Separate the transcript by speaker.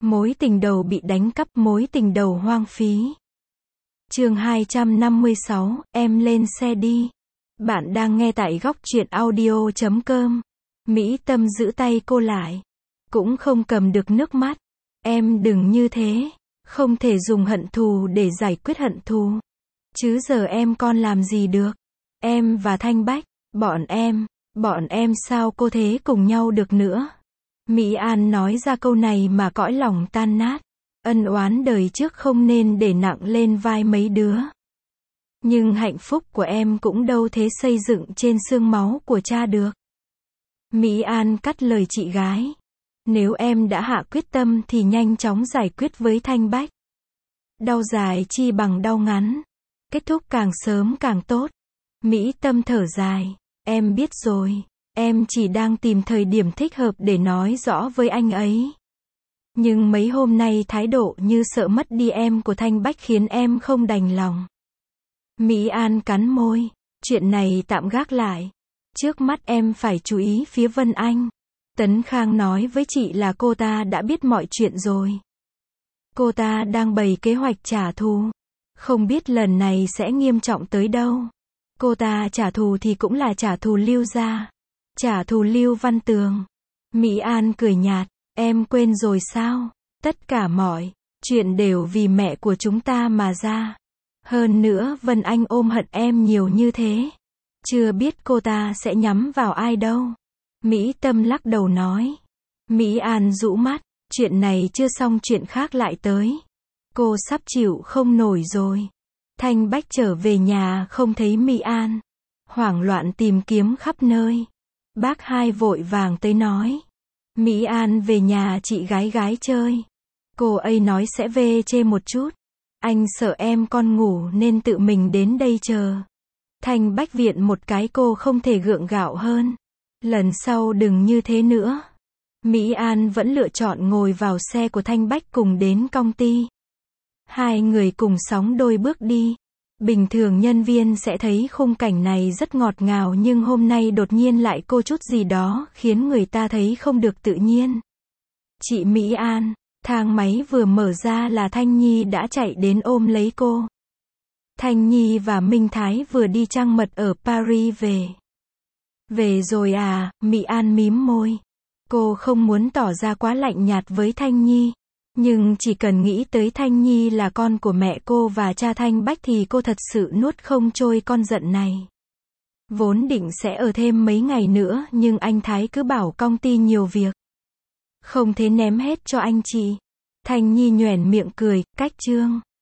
Speaker 1: Mối tình đầu bị đánh cắp, mối tình đầu hoang phí. Chương 256, em lên xe đi. Bạn đang nghe tại góc truyện audio.com. Mỹ Tâm giữ tay cô lại. Cũng không cầm được nước mắt. Em đừng như thế. Không thể dùng hận thù để giải quyết hận thù. Chứ giờ em con làm gì được. Em và Thanh Bách, bọn em sao cô thế cùng nhau được nữa. Mỹ An nói ra câu này mà cõi lòng tan nát. Ân oán đời trước không nên để nặng lên vai mấy đứa. Nhưng hạnh phúc của em cũng đâu thế xây dựng trên xương máu của cha được. Mỹ An cắt lời chị gái. Nếu em đã hạ quyết tâm thì nhanh chóng giải quyết với Thanh Bách. Đau dài chi bằng đau ngắn. Kết thúc càng sớm càng tốt. Mỹ Tâm thở dài. Em biết rồi. Em chỉ đang tìm thời điểm thích hợp để nói rõ với anh ấy. Nhưng mấy hôm nay thái độ như sợ mất đi em của Thanh Bách khiến em không đành lòng. Mỹ An cắn môi. Chuyện này tạm gác lại. Trước mắt em phải chú ý phía Vân Anh. Tấn Khang nói với chị là cô ta đã biết mọi chuyện rồi. Cô ta đang bày kế hoạch trả thù. Không biết lần này sẽ nghiêm trọng tới đâu. Cô ta trả thù thì cũng là trả thù Lưu gia. Trả thù Lưu Văn Tường. Mỹ An cười nhạt. Em quên rồi sao? Tất cả mọi chuyện đều vì mẹ của chúng ta mà ra. Hơn nữa Vân Anh ôm hận em nhiều như thế. Chưa biết cô ta sẽ nhắm vào ai đâu. Mỹ Tâm lắc đầu nói. Mỹ An rũ mắt. Chuyện này chưa xong chuyện khác lại tới. Cô sắp chịu không nổi rồi. Thanh Bách trở về nhà không thấy Mỹ An. Hoảng loạn tìm kiếm khắp nơi. Bác hai vội vàng tới nói. Mỹ An về nhà chị gái chơi. Cô ấy nói sẽ về chê một chút. Anh sợ em con ngủ nên tự mình đến đây chờ. Thanh Bách viện một cái cô không thể gượng gạo hơn. Lần sau đừng như thế nữa. Mỹ An vẫn lựa chọn ngồi vào xe của Thanh Bách cùng đến công ty. Hai người cùng sóng đôi bước đi. Bình thường nhân viên sẽ thấy khung cảnh này rất ngọt ngào nhưng hôm nay đột nhiên lại có chút gì đó khiến người ta thấy không được tự nhiên. Chị Mỹ An, thang máy vừa mở ra là Thanh Nhi đã chạy đến ôm lấy cô. Thanh Nhi và Minh Thái vừa đi trăng mật ở Paris về. Về rồi à, Mỹ An mím môi. Cô không muốn tỏ ra quá lạnh nhạt với Thanh Nhi. Nhưng chỉ cần nghĩ tới Thanh Nhi là con của mẹ cô và cha Thanh Bách thì cô thật sự nuốt không trôi con giận này. Vốn định sẽ ở thêm mấy ngày nữa nhưng anh Thái cứ bảo công ty nhiều việc. Không thế ném hết cho anh chị. Thanh Nhi nhoẻn miệng cười, cách chương.